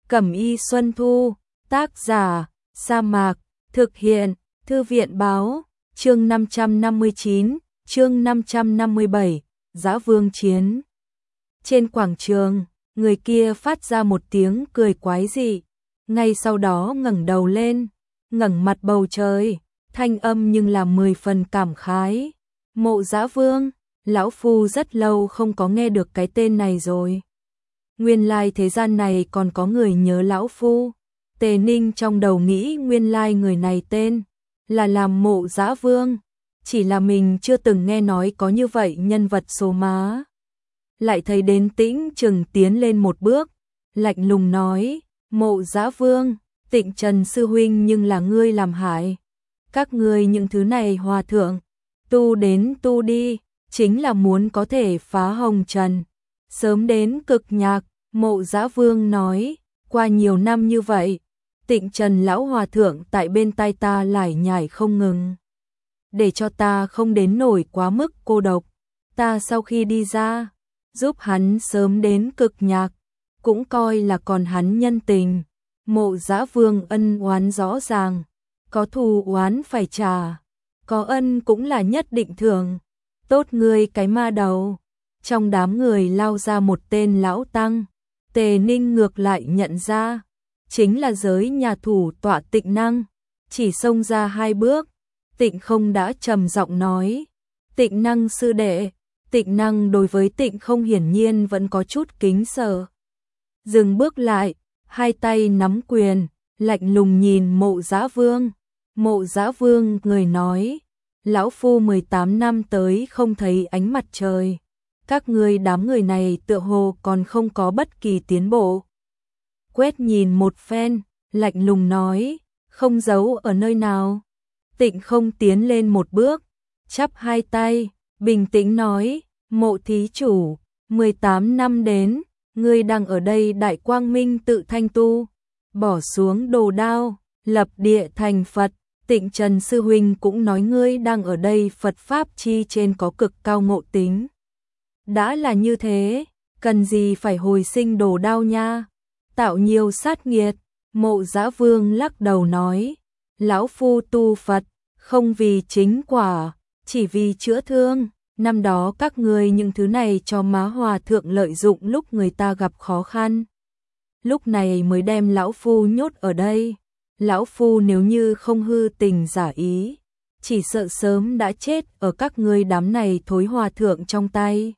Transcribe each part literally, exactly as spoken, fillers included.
Cẩm y Xuân Thu, tác giả, Sa Mạc, thực hiện, Thư viện báo, chương năm trăm năm mươi chín, chương năm trăm năm mươi bảy, Dã Vương chiến. Trên quảng trường, người kia phát ra một tiếng cười quái dị, ngay sau đó ngẩng đầu lên, ngẩng mặt bầu trời, thanh âm nhưng là mười phần cảm khái. Mộ Dã Vương, lão phu rất lâu không có nghe được cái tên này rồi. Nguyên lai thế gian này còn có người nhớ lão phu. Tề Ninh trong đầu nghĩ nguyên lai người này tên là làm Mộ Dã Vương, chỉ là mình chưa từng nghe nói có như vậy nhân vật số má. Lại thấy đến Tĩnh Trừng tiến lên một bước, lạnh lùng nói, Mộ Dã Vương, Tịnh Trần sư huynh nhưng là ngươi làm hại. Các ngươi những thứ này hòa thượng, tu đến tu đi, chính là muốn có thể phá hồng trần, sớm đến cực nhạc. Mộ Dã Vương nói, qua nhiều năm như vậy, Tịnh Trần lão hòa thượng tại bên tai ta lải nhải không ngừng, để cho ta không đến nổi quá mức cô độc. Ta sau khi đi ra, giúp hắn sớm đến cực nhạc, cũng coi là còn hắn nhân tình. Mộ Dã Vương ân oán rõ ràng, có thù oán phải trả, có ân cũng là nhất định thưởng. Tốt ngươi cái ma đầu. Trong đám người lao ra một tên lão tăng, Tề Ninh ngược lại nhận ra, chính là giới nhà thủ tọa Tịnh Năng, chỉ xông ra hai bước, Tịnh Không đã trầm giọng nói, Tịnh Năng sư đệ. Tịnh Năng đối với Tịnh Không hiển nhiên vẫn có chút kính sợ. Dừng bước lại, hai tay nắm quyền, lạnh lùng nhìn Mộ Dã Vương. Mộ Dã Vương người nói, lão phu mười tám năm tới không thấy ánh mặt trời. Các ngươi đám người này tựa hồ còn không có bất kỳ tiến bộ. Quét nhìn một phen, lạnh lùng nói, không giấu ở nơi nào. Tịnh Không tiến lên một bước, chắp hai tay, bình tĩnh nói, Mộ thí chủ, mười tám năm đến, ngươi đang ở đây Đại Quang Minh tự thanh tu, bỏ xuống đồ đao, lập địa thành Phật. Tịnh Trần sư huynh cũng nói ngươi đang ở đây Phật pháp chi trên có cực cao ngộ tính. Đã là như thế, cần gì phải hồi sinh đồ đao nha, tạo nhiều sát nghiệt. Mộ Dã Vương lắc đầu nói, lão phu tu Phật, không vì chính quả, chỉ vì chữa thương. Năm đó các ngươi những thứ này cho má hòa thượng lợi dụng lúc người ta gặp khó khăn, lúc này mới đem lão phu nhốt ở đây. Lão phu nếu như không hư tình giả ý, chỉ sợ sớm đã chết ở các ngươi đám này thối hòa thượng trong tay.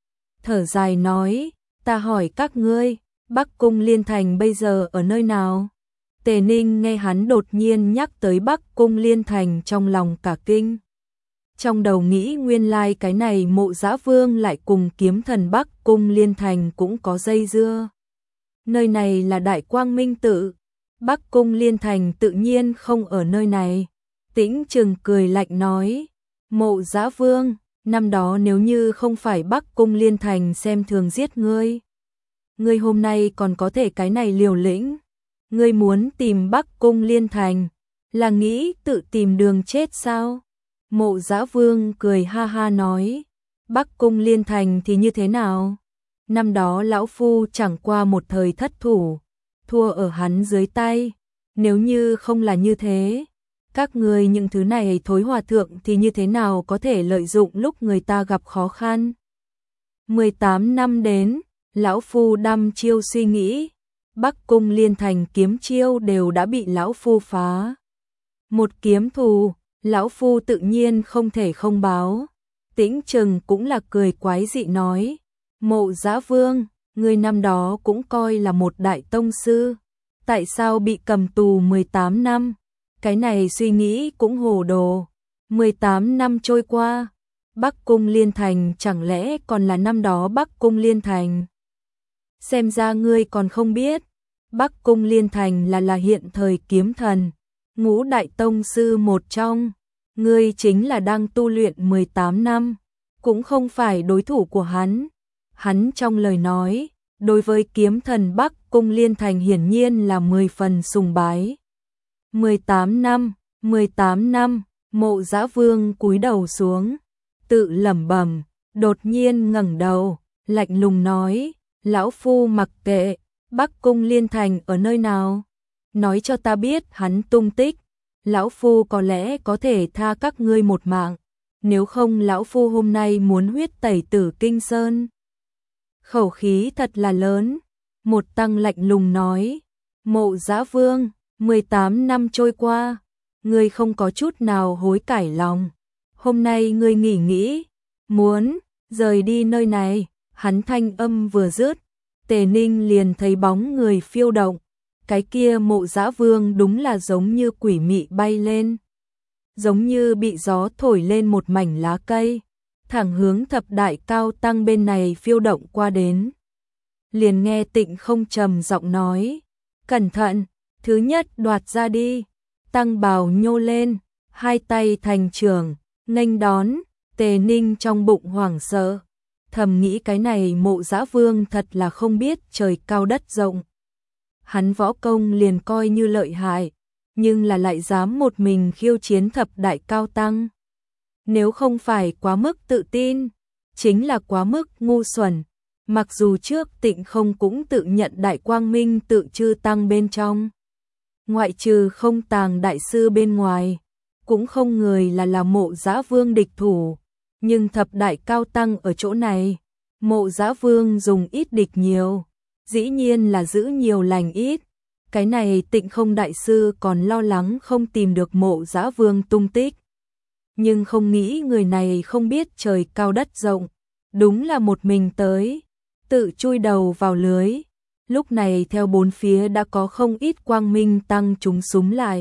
Thở dài nói, ta hỏi các ngươi, Bắc Cung Liên Thành bây giờ ở nơi nào? Tề Ninh nghe hắn đột nhiên nhắc tới Bắc Cung Liên Thành trong lòng cả kinh. Trong đầu nghĩ nguyên lai cái này Mộ Dã Vương lại cùng kiếm thần Bắc Cung Liên Thành cũng có dây dưa. Nơi này là Đại Quang Minh tự, Bắc Cung Liên Thành tự nhiên không ở nơi này. Tĩnh Trừng cười lạnh nói, Mộ Dã Vương, năm đó nếu như không phải Bắc Cung Liên Thành xem thường giết ngươi, ngươi hôm nay còn có thể cái này liều lĩnh. Ngươi muốn tìm Bắc Cung Liên Thành, là nghĩ tự tìm đường chết sao? Mộ Dã Vương cười ha ha nói, Bắc Cung Liên Thành thì như thế nào? Năm đó lão phu chẳng qua một thời thất thủ, thua ở hắn dưới tay. Nếu như không là như thế, các ngươi những thứ này thối hòa thượng thì như thế nào có thể lợi dụng lúc người ta gặp khó khăn? mười tám năm đến, lão phu đăm chiêu suy nghĩ, Bắc Cung Liên Thành kiếm chiêu đều đã bị lão phu phá. Một kiếm thù, lão phu tự nhiên không thể không báo. Tĩnh Trừng cũng là cười quái dị nói, Mộ Dã Vương, ngươi năm đó cũng coi là một đại tông sư, tại sao bị cầm tù mười tám năm? Cái này suy nghĩ cũng hồ đồ. mười tám năm trôi qua, Bắc Cung Liên Thành chẳng lẽ còn là năm đó Bắc Cung Liên Thành? Xem ra ngươi còn không biết, Bắc Cung Liên Thành là là hiện thời kiếm thần, ngũ đại tông sư một trong. Ngươi chính là đang tu luyện mười tám năm, cũng không phải đối thủ của hắn. Hắn trong lời nói, đối với kiếm thần Bắc Cung Liên Thành hiển nhiên là mười phần sùng bái. mười tám năm, mười tám năm, Mộ Dã Vương cúi đầu xuống, tự lẩm bẩm, đột nhiên ngẩng đầu, lạnh lùng nói, lão phu mặc kệ, Bắc Cung Liên Thành ở nơi nào? Nói cho ta biết hắn tung tích, lão phu có lẽ có thể tha các ngươi một mạng, nếu không lão phu hôm nay muốn huyết tẩy Tử Kinh Sơn. Khẩu khí thật là lớn, một tăng lạnh lùng nói, Mộ Dã Vương, mười tám năm trôi qua, ngươi không có chút nào hối cải lòng, hôm nay ngươi nghỉ nghĩ, muốn rời đi nơi này. Hắn thanh âm vừa dứt, Tề Ninh liền thấy bóng người phiêu động, cái kia Mộ Dã Vương đúng là giống như quỷ mị bay lên, giống như bị gió thổi lên một mảnh lá cây, thẳng hướng thập đại cao tăng bên này phiêu động qua đến. Liền nghe Tịnh Không trầm giọng nói, cẩn thận, thứ nhất đoạt ra đi. Tăng bào nhô lên, hai tay thành trường, nghênh đón. Tề Ninh trong bụng hoảng sợ, thầm nghĩ cái này Mộ Dã Vương thật là không biết trời cao đất rộng. Hắn võ công liền coi như lợi hại, nhưng là lại dám một mình khiêu chiến thập đại cao tăng. Nếu không phải quá mức tự tin, chính là quá mức ngu xuẩn. Mặc dù trước Tịnh Không cũng tự nhận Đại Quang Minh tự chư tăng bên trong, ngoại trừ Không Tàng đại sư bên ngoài, cũng không người là là Mộ Dã Vương địch thủ. Nhưng thập đại cao tăng ở chỗ này, Mộ Dã Vương dùng ít địch nhiều, dĩ nhiên là giữ nhiều lành ít. Cái này Tịnh Không đại sư còn lo lắng không tìm được Mộ Dã Vương tung tích. Nhưng không nghĩ người này không biết trời cao đất rộng, đúng là một mình tới, tự chui đầu vào lưới. Lúc này theo bốn phía đã có không ít quang minh tăng chúng súm lại.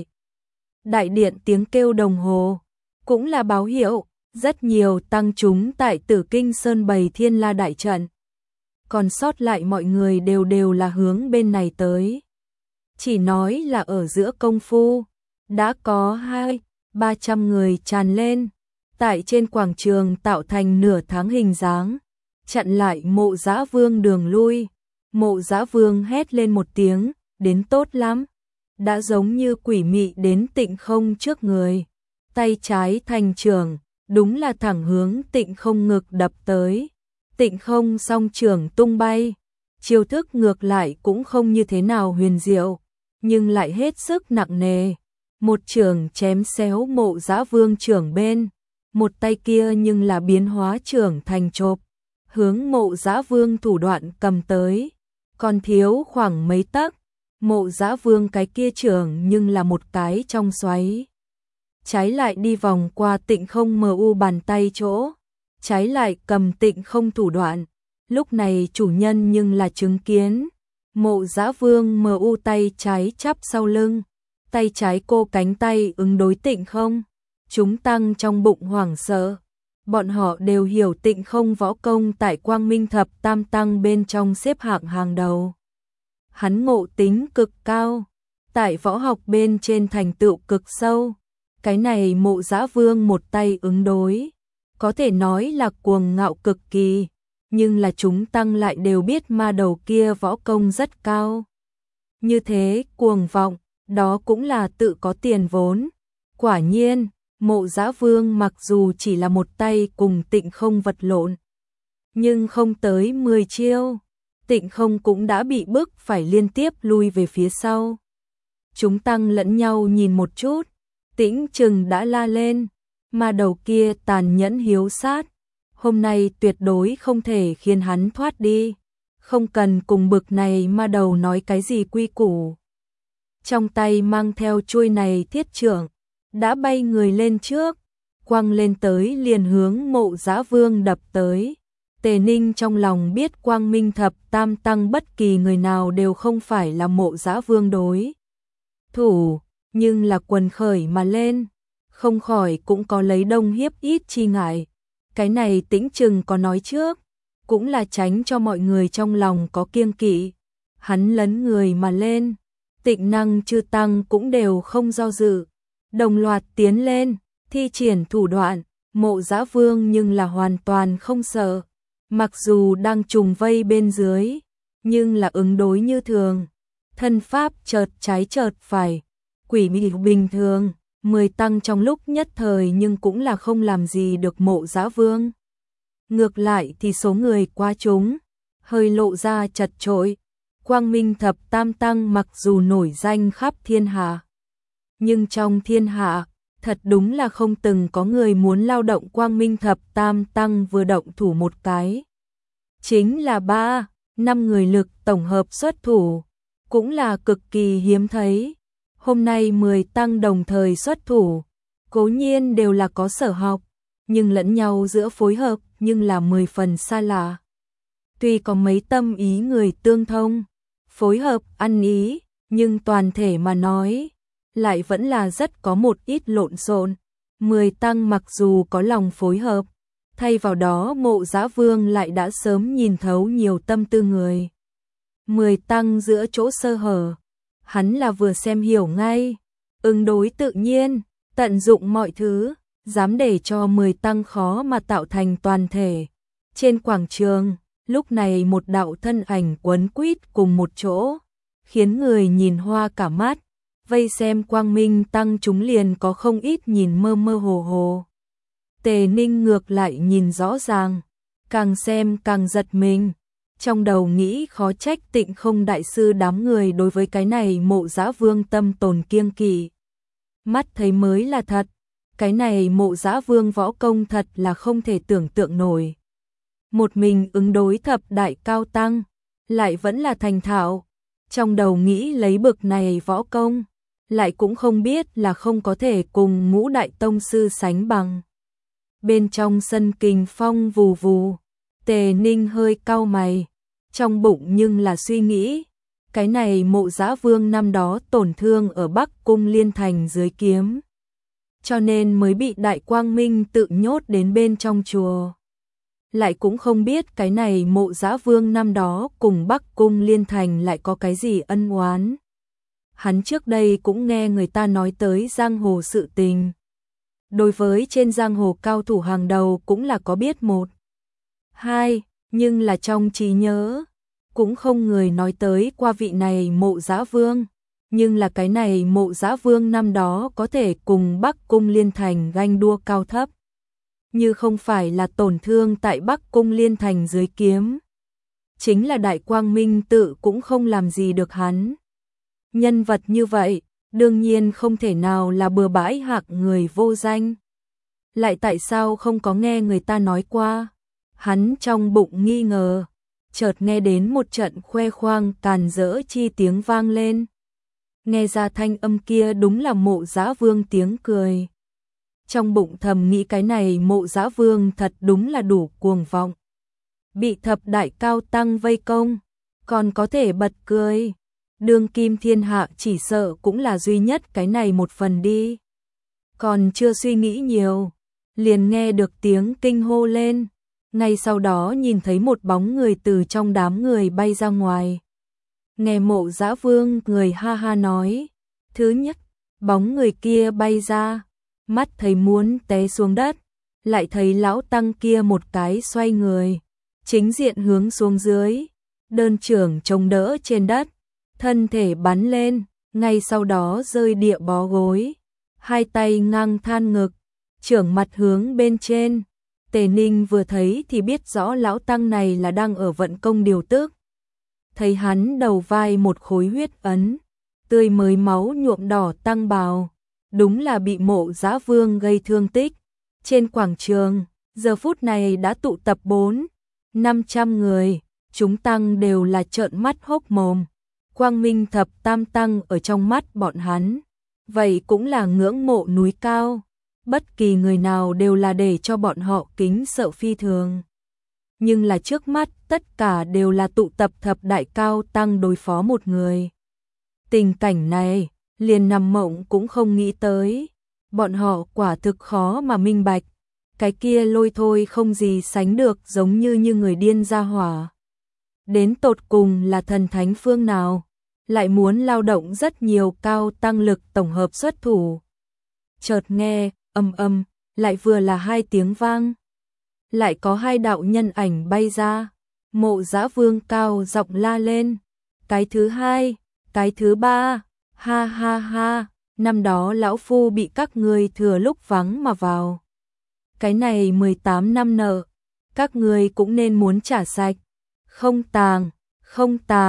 Đại điện tiếng kêu đồng hồ, cũng là báo hiệu, rất nhiều tăng chúng tại Tử Kinh Sơn bày Thiên La đại trận. Còn sót lại mọi người đều đều là hướng bên này tới. Chỉ nói là ở giữa công phu, đã có hai, ba trăm người tràn lên, tại trên quảng trường tạo thành nửa tháng hình dáng, chặn lại Mộ Dã Vương đường lui. Mộ Dã Vương hét lên một tiếng, đến tốt lắm, đã giống như quỷ mị đến Tịnh Không trước người, tay trái thành trường, đúng là thẳng hướng Tịnh Không ngực đập tới. Tịnh Không song trường tung bay, chiêu thức ngược lại cũng không như thế nào huyền diệu, nhưng lại hết sức nặng nề. Một trường chém xéo Mộ Dã Vương trưởng bên, một tay kia nhưng là biến hóa trưởng thành chộp, hướng Mộ Dã Vương thủ đoạn cầm tới, còn thiếu khoảng mấy tấc. Mộ Dã Vương cái kia trưởng nhưng là một cái trong xoáy, trái lại đi vòng qua Tịnh Không mờ u bàn tay chỗ, trái lại cầm Tịnh Không thủ đoạn. Lúc này chủ nhân nhưng là chứng kiến Mộ Dã Vương mờ u tay trái chắp sau lưng, tay trái cô cánh tay ứng đối Tịnh Không. Chúng tăng trong bụng hoảng sợ, bọn họ đều hiểu Tịnh Không võ công tại Quang Minh thập tam tăng bên trong xếp hạng hàng đầu. Hắn ngộ tính cực cao, tại võ học bên trên thành tựu cực sâu. Cái này Mộ Dã Vương một tay ứng đối, có thể nói là cuồng ngạo cực kỳ, nhưng là chúng tăng lại đều biết ma đầu kia võ công rất cao. Như thế cuồng vọng, đó cũng là tự có tiền vốn. Quả nhiên, Mộ Dã Vương mặc dù chỉ là một tay cùng Tịnh Không vật lộn, nhưng không tới mười chiêu, Tịnh Không cũng đã bị bức phải liên tiếp lui về phía sau. Chúng tăng lẫn nhau nhìn một chút, Tĩnh Trừng đã la lên, ma đầu kia tàn nhẫn hiếu sát, hôm nay tuyệt đối không thể khiến hắn thoát đi, không cần cùng bực này ma đầu nói cái gì quy củ. Trong tay mang theo chuôi này thiết trượng, đã bay người lên trước, quăng lên tới liền hướng Mộ Dã Vương đập tới. Tề Ninh trong lòng biết Quang Minh thập tam tăng bất kỳ người nào đều không phải là Mộ Dã Vương đối thủ, nhưng là quần khởi mà lên, không khỏi cũng có lấy đông hiếp ít chi ngại. Cái này Tĩnh Trừng có nói trước, cũng là tránh cho mọi người trong lòng có kiêng kỵ. Hắn lấn người mà lên, Tịnh Năng chư tăng cũng đều không do dự, đồng loạt tiến lên, thi triển thủ đoạn. Mộ Dã Vương nhưng là hoàn toàn không sợ, mặc dù đang trùng vây bên dưới, nhưng là ứng đối như thường, thân pháp chợt trái chợt phải, quỷ mị bình thường. Mười tăng trong lúc nhất thời nhưng cũng là không làm gì được Mộ Dã Vương. Ngược lại thì số người qua chúng hơi lộ ra chật chội, Quang Minh Thập Tam Tăng mặc dù nổi danh khắp thiên hạ, nhưng trong thiên hạ, thật đúng là không từng có người muốn lao động Quang Minh Thập Tam Tăng vừa động thủ một cái. Chính là ba, năm người lực tổng hợp xuất thủ, cũng là cực kỳ hiếm thấy. Hôm nay mười tăng đồng thời xuất thủ, cố nhiên đều là có sở học, nhưng lẫn nhau giữa phối hợp nhưng là mười phần xa lạ. Tuy có mấy tâm ý người tương thông, phối hợp ăn ý, nhưng toàn thể mà nói, lại vẫn là rất có một ít lộn xộn. Mười tăng mặc dù có lòng phối hợp, thay vào đó Mộ Dã Vương lại đã sớm nhìn thấu nhiều tâm tư người. Mười tăng giữa chỗ sơ hở, hắn là vừa xem hiểu ngay, ứng đối tự nhiên, tận dụng mọi thứ, dám để cho mười tăng khó mà tạo thành toàn thể. Trên quảng trường, lúc này một đạo thân ảnh quấn quýt cùng một chỗ, khiến người nhìn hoa cả mắt, vây xem Quang Minh tăng chúng liền có không ít nhìn mơ mơ hồ hồ. Tề Ninh ngược lại nhìn rõ ràng, càng xem càng giật mình, trong đầu nghĩ khó trách Tịnh Không đại sư đám người đối với cái này Mộ Dã Vương tâm tồn kiêng kỵ. Mắt thấy mới là thật, cái này Mộ Dã Vương võ công thật là không thể tưởng tượng nổi. Một mình ứng đối thập đại cao tăng, lại vẫn là thành thạo, trong đầu nghĩ lấy bực này võ công, lại cũng không biết là không có thể cùng ngũ đại tông sư sánh bằng. Bên trong sân kình phong vù vù, Tề Ninh hơi cau mày, trong bụng nhưng là suy nghĩ, cái này Mộ Dã Vương năm đó tổn thương ở Bắc Cung Liên Thành dưới kiếm, cho nên mới bị Đại Quang Minh tự nhốt đến bên trong chùa. Lại cũng không biết cái này Mộ Dã Vương năm đó cùng Bắc Cung Liên Thành lại có cái gì ân oán. Hắn trước đây cũng nghe người ta nói tới giang hồ sự tình. Đối với trên giang hồ cao thủ hàng đầu cũng là có biết một, hai, nhưng là trong trí nhớ, cũng không người nói tới qua vị này Mộ Dã Vương. Nhưng là cái này Mộ Dã Vương năm đó có thể cùng Bắc Cung Liên Thành ganh đua cao thấp. Như không phải là tổn thương tại Bắc Cung Liên Thành dưới kiếm, chính là Đại Quang Minh tự cũng không làm gì được hắn. Nhân vật như vậy, đương nhiên không thể nào là bừa bãi hạng người vô danh. Lại tại sao không có nghe người ta nói qua? Hắn trong bụng nghi ngờ, chợt nghe đến một trận khoe khoang càn rỡ chi tiếng vang lên. Nghe ra thanh âm kia đúng là Mộ Dã Vương tiếng cười. Trong bụng thầm nghĩ cái này Mộ Dã Vương thật đúng là đủ cuồng vọng. Bị thập đại cao tăng vây công, còn có thể bật cười. Đương kim thiên hạ chỉ sợ cũng là duy nhất cái này một phần đi. Còn chưa suy nghĩ nhiều, liền nghe được tiếng kinh hô lên. Ngay sau đó nhìn thấy một bóng người từ trong đám người bay ra ngoài. Nghe Mộ Dã Vương người ha ha nói. Thứ nhất, bóng người kia bay ra, mắt thấy muốn té xuống đất, lại thấy lão tăng kia một cái xoay người, chính diện hướng xuống dưới, đơn trưởng chống đỡ trên đất, thân thể bắn lên, ngay sau đó rơi địa bó gối, hai tay ngang than ngực, trưởng mặt hướng bên trên. Tề Ninh vừa thấy thì biết rõ lão tăng này là đang ở vận công điều tức. Thấy hắn đầu vai một khối huyết ấn, tươi mới máu nhuộm đỏ tăng bào, đúng là bị Mộ Dã Vương gây thương tích. Trên quảng trường, giờ phút này đã tụ tập bốn, năm trăm người, chúng tăng đều là trợn mắt hốc mồm. Quang Minh Thập Tam Tăng ở trong mắt bọn hắn, vậy cũng là ngưỡng mộ núi cao. Bất kỳ người nào đều là để cho bọn họ kính sợ phi thường. Nhưng là trước mắt tất cả đều là tụ tập thập đại cao tăng đối phó một người. Tình cảnh này, liền nằm mộng cũng không nghĩ tới. Bọn họ quả thực khó mà minh bạch. Cái kia lôi thôi không gì sánh được giống như như người điên ra hỏa. Đến tột cùng là thần thánh phương nào, lại muốn lao động rất nhiều cao tăng lực tổng hợp xuất thủ. Chợt nghe, âm âm, lại vừa là hai tiếng vang. Lại có hai đạo nhân ảnh bay ra. Mộ Dã Vương cao giọng la lên. Cái thứ hai, cái thứ ba, ha ha ha, năm đó lão phu bị các ngươi thừa lúc vắng mà vào. Cái này mười tám năm nợ, các ngươi cũng nên muốn trả sạch. Không tàng, không tàng,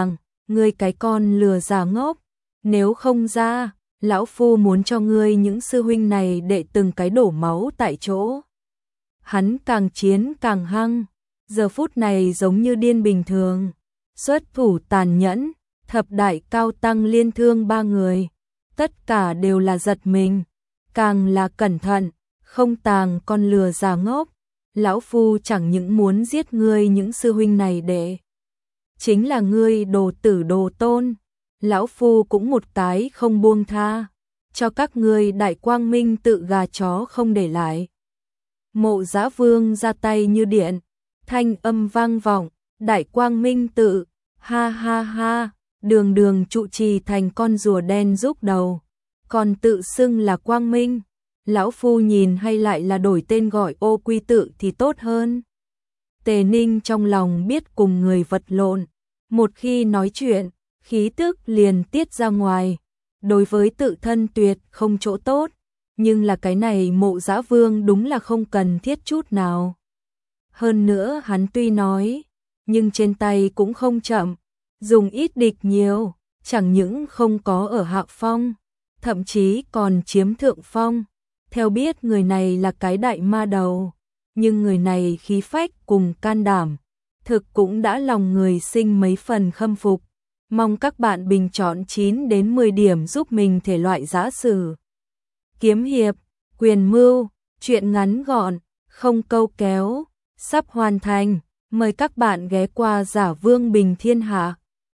ngươi cái con lừa già ngốc, nếu không ra, lão phu muốn cho ngươi những sư huynh này đệ từng cái đổ máu tại chỗ. Hắn càng chiến càng hăng, giờ phút này giống như điên bình thường, xuất thủ tàn nhẫn, thập đại cao tăng liên thương ba người, tất cả đều là giật mình, càng là cẩn thận, không tàng con lừa già ngốc, lão phu chẳng những muốn giết ngươi những sư huynh này để chính là ngươi đồ tử đồ tôn, lão phu cũng một cái không buông tha, cho các ngươi đại quang minh tự gà chó không để lại. Mộ Dã Vương ra tay như điện, thanh âm vang vọng, đại quang minh tự, ha ha ha, đường đường trụ trì thành con rùa đen rúc đầu, còn tự xưng là quang minh, lão phu nhìn hay lại là đổi tên gọi ô quy tự thì tốt hơn. Tề Ninh trong lòng biết cùng người vật lộn, một khi nói chuyện, khí tức liền tiết ra ngoài, đối với tự thân tuyệt không chỗ tốt, nhưng là cái này Mộ Dã Vương đúng là không cần thiết chút nào. Hơn nữa hắn tuy nói, nhưng trên tay cũng không chậm, dùng ít địch nhiều, chẳng những không có ở hạ phong, thậm chí còn chiếm thượng phong. Theo biết người này là cái đại ma đầu, nhưng người này khí phách cùng can đảm, thực cũng đã lòng người sinh mấy phần khâm phục. Mong các bạn bình chọn chín đến mười điểm giúp mình thể loại giã sử, kiếm hiệp, quyền mưu, truyện ngắn gọn, không câu kéo, sắp hoàn thành. Mời các bạn ghé qua Giả Vương Bình Thiên Hạ.